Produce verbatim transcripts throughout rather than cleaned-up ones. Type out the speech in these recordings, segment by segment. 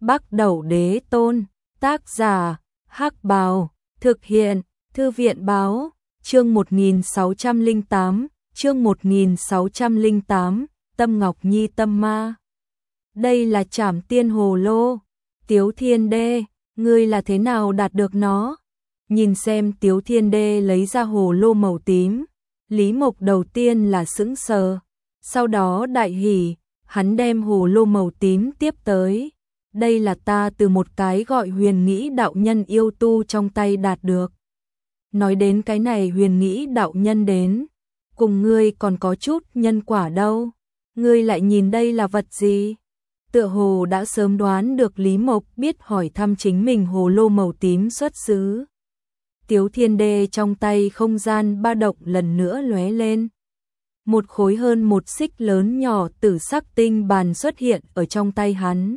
Bắc Đẩu Đế Tôn, tác giả, Hắc Bào, thực hiện, Thư viện báo, chương một nghìn sáu trăm lẻ tám, chương một nghìn sáu trăm lẻ tám, Tâm Ngọc Nhi tâm ma. Đây là Trảm Tiên Hồ Lô, Tiếu Thiên Đê, ngươi là thế nào đạt được nó? Nhìn xem Tiếu Thiên Đê lấy ra hồ lô màu tím, Lý Mộc đầu tiên là sững sờ, sau đó đại hỉ, hắn đem hồ lô màu tím tiếp tới. Đây là ta từ một cái gọi Huyền Nghĩ đạo nhân yêu tu trong tay đạt được. Nói đến cái này Huyền Nghĩ đạo nhân đến, cùng ngươi còn có chút nhân quả đâu. Ngươi lại nhìn đây là vật gì? Tựa hồ đã sớm đoán được Lý Mộc biết hỏi thăm chính mình hồ lô màu tím xuất xứ. Tiếu Thiên Đê trong tay không gian ba động lần nữa lóe lên. Một khối hơn một xích lớn nhỏ tử sắc tinh bàn xuất hiện ở trong tay hắn.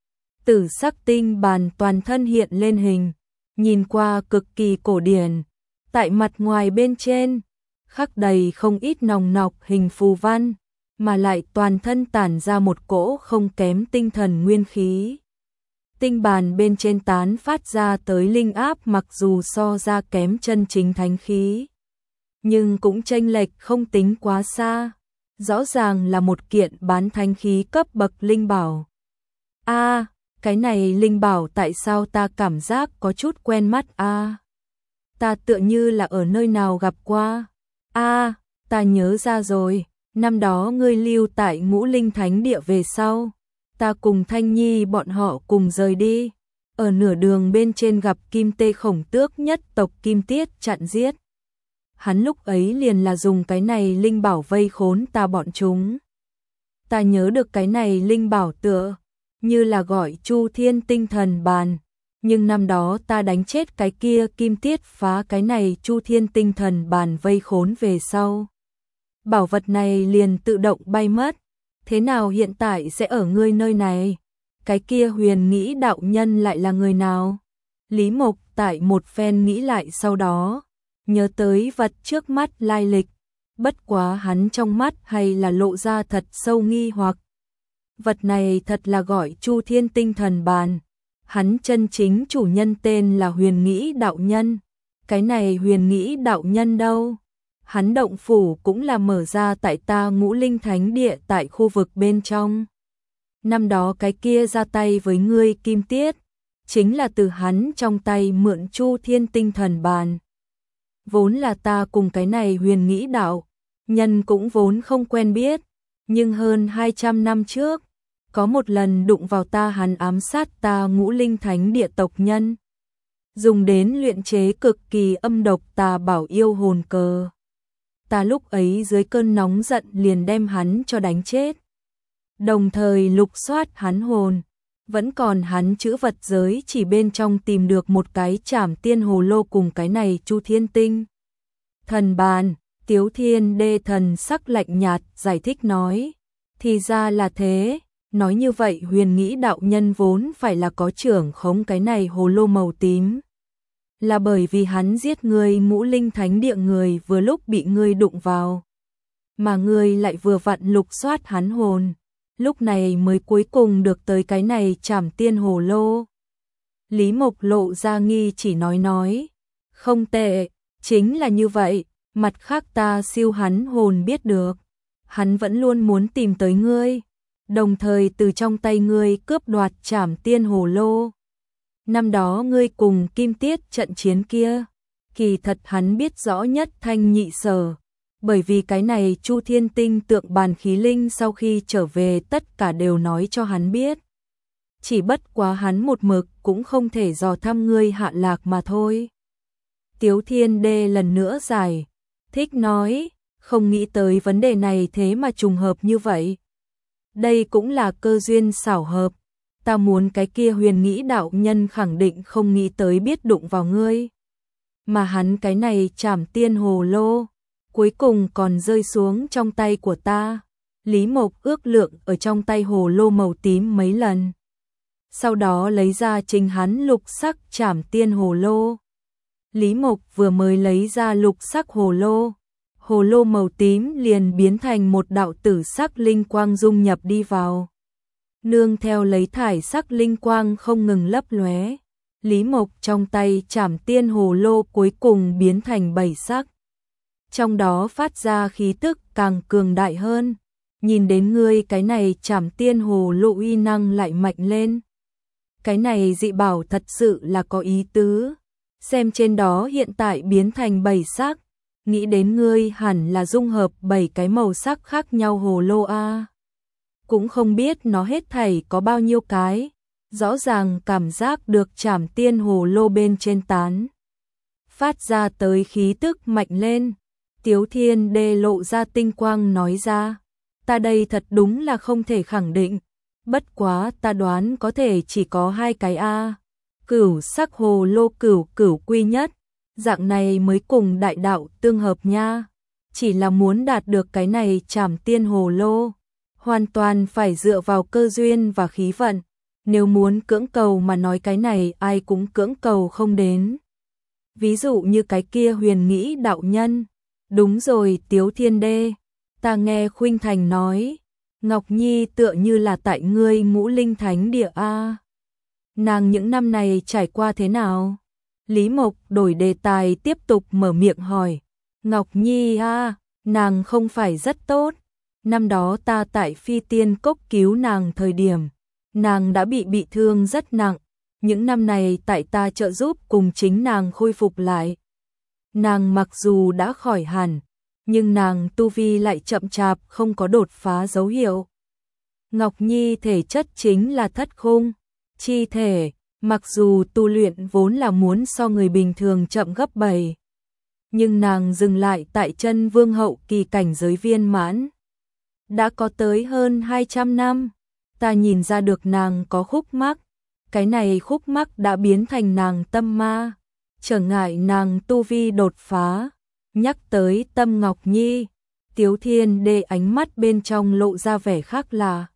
Tử sắc tinh bàn toàn thân hiện lên hình, nhìn qua cực kỳ cổ điển. Tại mặt ngoài bên trên, khắc đầy không ít nòng nọc hình phù văn, mà lại toàn thân tản ra một cỗ không kém tinh thần nguyên khí. Tinh bàn bên trên tán phát ra tới linh áp mặc dù so ra kém chân chính thánh khí, nhưng cũng chênh lệch không tính quá xa. Rõ ràng là một kiện bán thánh khí cấp bậc linh bảo. A, à, cái này linh bảo tại sao ta cảm giác có chút quen mắt a? À, ta tựa như là ở nơi nào gặp qua. A, à, ta nhớ ra rồi, năm đó ngươi lưu tại Ngũ Linh Thánh Địa về sau, ta cùng Thanh Nhi bọn họ cùng rời đi, ở nửa đường bên trên gặp Kim Tê Khổng Tước nhất tộc Kim Tiết chặn giết. Hắn lúc ấy liền là dùng cái này linh bảo vây khốn ta bọn chúng. Ta nhớ được cái này linh bảo tựa như là gọi Chu Thiên Tinh Thần Bàn, nhưng năm đó ta đánh chết cái kia Kim Tiết phá cái này Chu Thiên Tinh Thần Bàn vây khốn về sau. Bảo vật này liền tự động bay mất, thế nào hiện tại sẽ ở ngươi nơi này? Cái kia Huyền Nghĩ đạo nhân lại là người nào? Lý Mộc tại một phen nghĩ lại sau đó, nhớ tới vật trước mắt lai lịch, bất quá hắn trong mắt hay là lộ ra thật sâu nghi hoặc. Vật này thật là gọi Chu Thiên Tinh Thần Bàn, hắn chân chính chủ nhân tên là Huyền Nghĩ đạo nhân. Cái này Huyền Nghĩ đạo nhân đâu? Hắn động phủ cũng là mở ra tại ta Ngũ Linh Thánh Địa tại khu vực bên trong. Năm đó cái kia ra tay với ngươi Kim Tiết, chính là từ hắn trong tay mượn Chu Thiên Tinh Thần Bàn. Vốn là ta cùng cái này Huyền Nghĩ đạo nhân cũng vốn không quen biết, nhưng hơn hai trăm năm trước, có một lần đụng vào ta hắn ám sát ta Ngũ Linh Thánh Địa tộc nhân, dùng đến luyện chế cực kỳ âm độc tà bảo yêu hồn cờ. Ta lúc ấy dưới cơn nóng giận liền đem hắn cho đánh chết, đồng thời lục soát hắn hồn, vẫn còn hắn chữ vật giới chỉ bên trong tìm được một cái Trảm Tiên Hồ Lô cùng cái này Chu Thiên Tinh Thần Bàn. Tiếu Thiên Đê thần sắc lạnh nhạt giải thích nói, thì ra là thế. Nói như vậy Huyền Nghĩ đạo nhân vốn phải là có trưởng khống cái này hồ lô màu tím, là bởi vì hắn giết người Ngũ Linh Thánh Địa người vừa lúc bị ngươi đụng vào, mà ngươi lại vừa vặn lục soát hắn hồn, lúc này mới cuối cùng được tới cái này Trảm Tiên Hồ Lô. Lý Mộc lộ ra nghi chỉ nói nói, không tệ, chính là như vậy, mặt khác ta siêu hắn hồn biết được, hắn vẫn luôn muốn tìm tới ngươi, đồng thời từ trong tay ngươi cướp đoạt Trảm Tiên Hồ Lô. Năm đó ngươi cùng Kim Tiết trận chiến kia, kỳ thật hắn biết rõ nhất thanh nhị sở, bởi vì cái này Chu Thiên Tinh tượng bàn khí linh sau khi trở về tất cả đều nói cho hắn biết. Chỉ bất quá hắn một mực cũng không thể dò thăm ngươi hạ lạc mà thôi. Tiếu Thiên Đê lần nữa giải thích nói, không nghĩ tới vấn đề này thế mà trùng hợp như vậy. Đây cũng là cơ duyên xảo hợp, ta muốn cái kia Huyền Nghĩ đạo nhân khẳng định không nghĩ tới biết đụng vào ngươi. Mà hắn cái này Trảm Tiên Hồ Lô, cuối cùng còn rơi xuống trong tay của ta. Lý Mộc ước lượng ở trong tay hồ lô màu tím mấy lần, sau đó lấy ra chính hắn lục sắc Trảm Tiên Hồ Lô. Lý Mộc vừa mới lấy ra lục sắc hồ lô, hồ lô màu tím liền biến thành một đạo tử sắc linh quang dung nhập đi vào. nương theo lấy thải sắc linh quang không ngừng lấp lóe. Lý Mộc trong tay Trảm Tiên Hồ Lô cuối cùng biến thành bảy sắc. Trong đó phát ra khí tức càng cường đại hơn. Nhìn đến ngươi, cái này Trảm Tiên Hồ Lô uy năng lại mạnh lên. Cái này dị bảo thật sự là có ý tứ. Xem trên đó hiện tại biến thành bảy sắc, nghĩ đến ngươi hẳn là dung hợp bảy cái màu sắc khác nhau hồ lô a. Cũng không biết nó hết thảy có bao nhiêu cái, rõ ràng cảm giác được Trảm Tiên Hồ Lô bên trên tán phát ra tới khí tức mạnh lên. Tiếu Thiên Đê lộ ra tinh quang nói ra, ta đây thật đúng là không thể khẳng định, bất quá ta đoán có thể chỉ có hai cái a. Cửu sắc hồ lô cửu cửu quy nhất, dạng này mới cùng đại đạo tương hợp nha. Chỉ là muốn đạt được cái này Trảm Tiên Hồ Lô, hoàn toàn phải dựa vào cơ duyên và khí vận. Nếu muốn cưỡng cầu mà nói cái này ai cũng cưỡng cầu không đến. Ví dụ như cái kia Huyền Nghĩ đạo nhân. Đúng rồi Tiếu Thiên Đê, ta nghe Khuynh Thành nói, Ngọc Nhi tựa như là tại ngươi Ngũ Linh Thánh Địa a. Nàng những năm này trải qua thế nào? Lý Mộc đổi đề tài tiếp tục mở miệng hỏi. Ngọc Nhi a, nàng không phải rất tốt. Năm đó ta tại Phi Tiên Cốc cứu nàng thời điểm, nàng đã bị bị thương rất nặng. Những năm này tại ta trợ giúp cùng chính nàng khôi phục lại. Nàng mặc dù đã khỏi hẳn, nhưng nàng tu vi lại chậm chạp không có đột phá dấu hiệu. Ngọc Nhi thể chất chính là thất khung chi thể, mặc dù tu luyện vốn là muốn so người bình thường chậm gấp bảy, nhưng nàng dừng lại tại chân vương hậu kỳ cảnh giới viên mãn. Đã có tới hơn hai trăm năm, ta nhìn ra được nàng có khúc mắc, cái này khúc mắc đã biến thành nàng tâm ma, trở ngại nàng tu vi đột phá. Nhắc tới Tâm Ngọc Nhi, Tiếu Thiên Đê ánh mắt bên trong lộ ra vẻ khác lạ.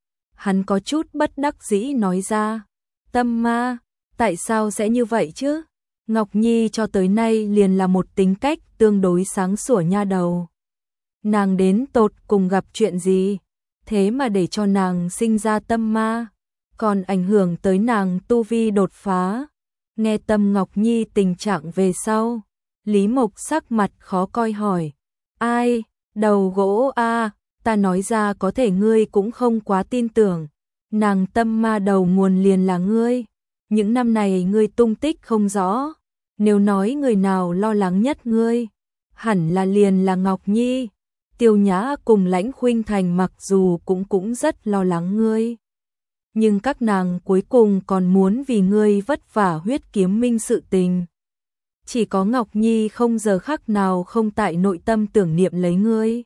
Hắn có chút bất đắc dĩ nói ra, tâm ma, tại sao sẽ như vậy chứ? Ngọc Nhi cho tới nay liền là một tính cách tương đối sáng sủa nha đầu. Nàng đến tột cùng gặp chuyện gì? Thế mà để cho nàng sinh ra tâm ma, còn ảnh hưởng tới nàng tu vi đột phá. Nghe Tâm Ngọc Nhi tình trạng về sau, Lý Mộc sắc mặt khó coi hỏi, ai, đầu gỗ a, ta nói ra có thể ngươi cũng không quá tin tưởng, nàng tâm ma đầu nguồn liền là ngươi, những năm này ngươi tung tích không rõ, nếu nói người nào lo lắng nhất ngươi, hẳn là liền là Ngọc Nhi. Tiêu Nhã cùng Lãnh Khuynh Thành mặc dù cũng cũng rất lo lắng ngươi, nhưng các nàng cuối cùng còn muốn vì ngươi vất vả huyết kiếm minh sự tình. Chỉ có Ngọc Nhi không giờ khắc nào không tại nội tâm tưởng niệm lấy ngươi.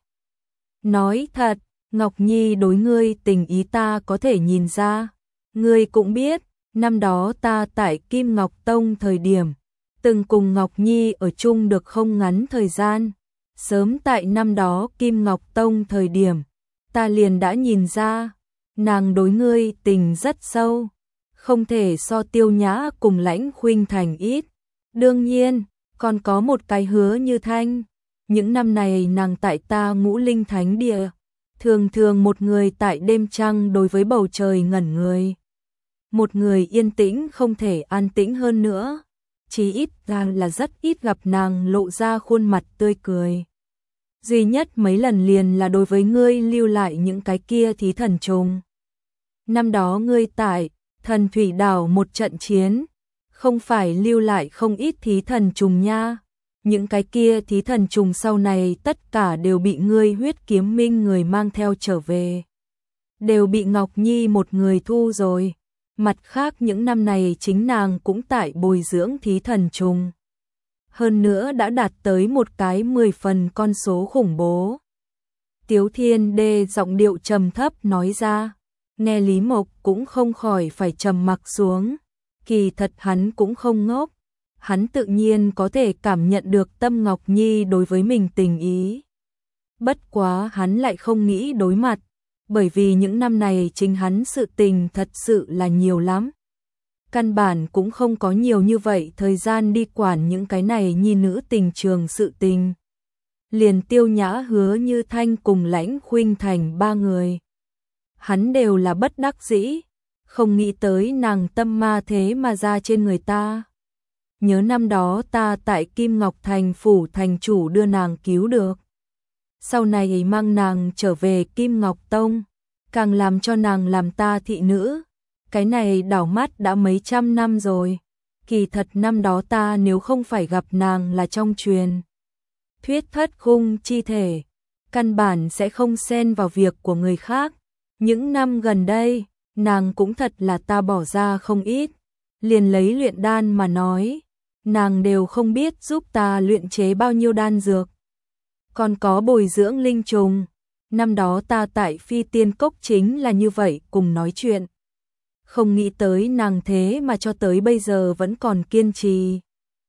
Nói thật, Ngọc Nhi đối ngươi tình ý ta có thể nhìn ra. Ngươi cũng biết, năm đó ta tại Kim Ngọc Tông thời điểm, từng cùng Ngọc Nhi ở chung được không ngắn thời gian. Sớm tại năm đó Kim Ngọc Tông thời điểm, ta liền đã nhìn ra, nàng đối ngươi tình rất sâu, không thể so Tiêu Nhã cùng Lãnh Khuynh Thành ít. Đương nhiên, còn có một cái Hứa Như Thanh. Những năm này nàng tại ta Ngũ Linh Thánh Địa, thường thường một người tại đêm trăng đối với bầu trời ngẩn người. Một người yên tĩnh không thể an tĩnh hơn nữa. Chỉ ít ra là rất ít gặp nàng lộ ra khuôn mặt tươi cười. Duy nhất mấy lần liền là đối với ngươi lưu lại những cái kia thí thần trùng. Năm đó ngươi tại Thần Thủy Đảo một trận chiến, không phải lưu lại không ít thí thần trùng nha. Những cái kia thí thần trùng sau này tất cả đều bị ngươi huyết kiếm minh người mang theo trở về. Đều bị Ngọc Nhi một người thu rồi. Mặt khác những năm này chính nàng cũng tại bồi dưỡng thí thần trùng. Hơn nữa đã đạt tới một cái mười phần con số khủng bố. Tiếu Thiên Đê giọng điệu trầm thấp nói ra. Nghe Lý Mộc cũng không khỏi phải trầm mặc xuống. Kỳ thật hắn cũng không ngốc. Hắn tự nhiên có thể cảm nhận được Tâm Ngọc Nhi đối với mình tình ý. Bất quá hắn lại không nghĩ đối mặt, bởi vì những năm này chính hắn sự tình thật sự là nhiều lắm. Căn bản cũng không có nhiều như vậy thời gian đi quản những cái này nhi nữ tình trường sự tình. Liền Tiêu Nhã, Hứa Như Thanh cùng Lãnh Khuynh Thành ba người. hắn đều là bất đắc dĩ, không nghĩ tới nàng tâm ma thế mà ra trên người ta. Nhớ năm đó ta tại Kim Ngọc Thành phủ thành chủ đưa nàng cứu được. Sau này mang nàng trở về Kim Ngọc Tông, càng làm cho nàng làm ta thị nữ. Cái này đảo mắt đã mấy trăm năm rồi. Kỳ thật năm đó ta nếu không phải gặp nàng là trong truyền thuyết thất khung chi thể, căn bản sẽ không xen vào việc của người khác. Những năm gần đây, nàng cũng thật là ta bỏ ra không ít. Liền lấy luyện đan mà nói, nàng đều không biết giúp ta luyện chế bao nhiêu đan dược. Còn có bồi dưỡng linh trùng, năm đó ta tại Phi Tiên Cốc chính là như vậy cùng nói chuyện. Không nghĩ tới nàng thế mà cho tới bây giờ vẫn còn kiên trì.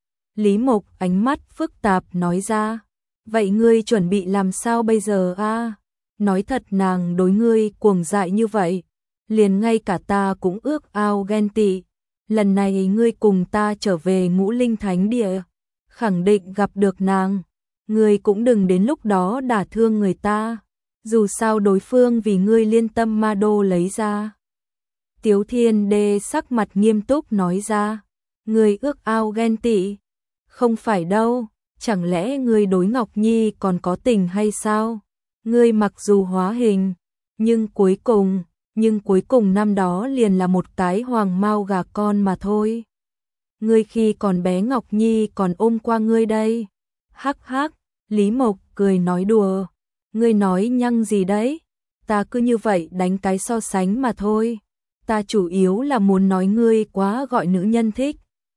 Lý Mộc ánh mắt phức tạp nói ra, vậy ngươi chuẩn bị làm sao bây giờ a? Nói thật nàng đối ngươi cuồng dại như vậy, liền ngay cả ta cũng ước ao ghen tị. Lần này ngươi cùng ta trở về Ngũ Linh Thánh Địa, khẳng định gặp được nàng. Ngươi cũng đừng đến lúc đó đả thương người ta, dù sao đối phương vì ngươi liên tâm ma đô lấy ra. Tiếu Thiên Đê sắc mặt nghiêm túc nói ra, ngươi ước ao ghen tị? Không phải đâu, chẳng lẽ ngươi đối Ngọc Nhi còn có tình hay sao? Ngươi mặc dù hóa hình, nhưng cuối cùng, nhưng cuối cùng năm đó liền là một cái hoàng mao gà con mà thôi. Ngươi khi còn bé Ngọc Nhi còn ôm qua ngươi đây. Hắc hắc, Lý Mộc cười nói đùa, ngươi nói nhăng gì đấy? Ta cứ như vậy đánh cái so sánh mà thôi. Ta chủ yếu là muốn nói ngươi quá gọi nữ nhân thích.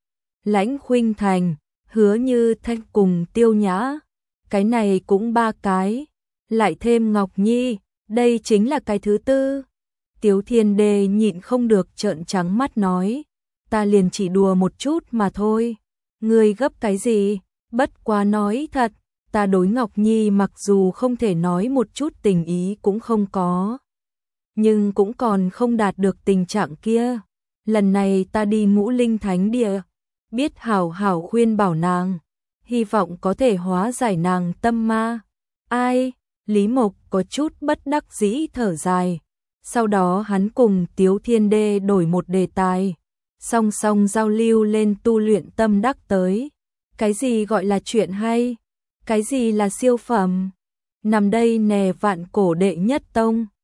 Lãnh Khuynh Thành, Hứa Như Thanh cùng Tiêu Nhã, cái này cũng ba cái, lại thêm Ngọc Nhi, đây chính là cái thứ tư. Tiếu Thiên Đê nhịn không được trợn trắng mắt nói, ta liền chỉ đùa một chút mà thôi. Ngươi gấp cái gì? Bất quá nói thật, ta đối Ngọc Nhi mặc dù không thể nói một chút tình ý cũng không có, nhưng cũng còn không đạt được tình trạng kia. Lần này ta đi Ngũ Linh Thánh Địa, biết hảo hảo khuyên bảo nàng, hy vọng có thể hóa giải nàng tâm ma. Ai? Lý Mộc có chút bất đắc dĩ thở dài. Sau đó hắn cùng Tiếu Thiên Đê đổi một đề tài, song song giao lưu lên tu luyện tâm đắc tới. Cái gì gọi là chuyện hay? Cái gì là siêu phẩm? Nằm đây nè vạn cổ đệ nhất tông.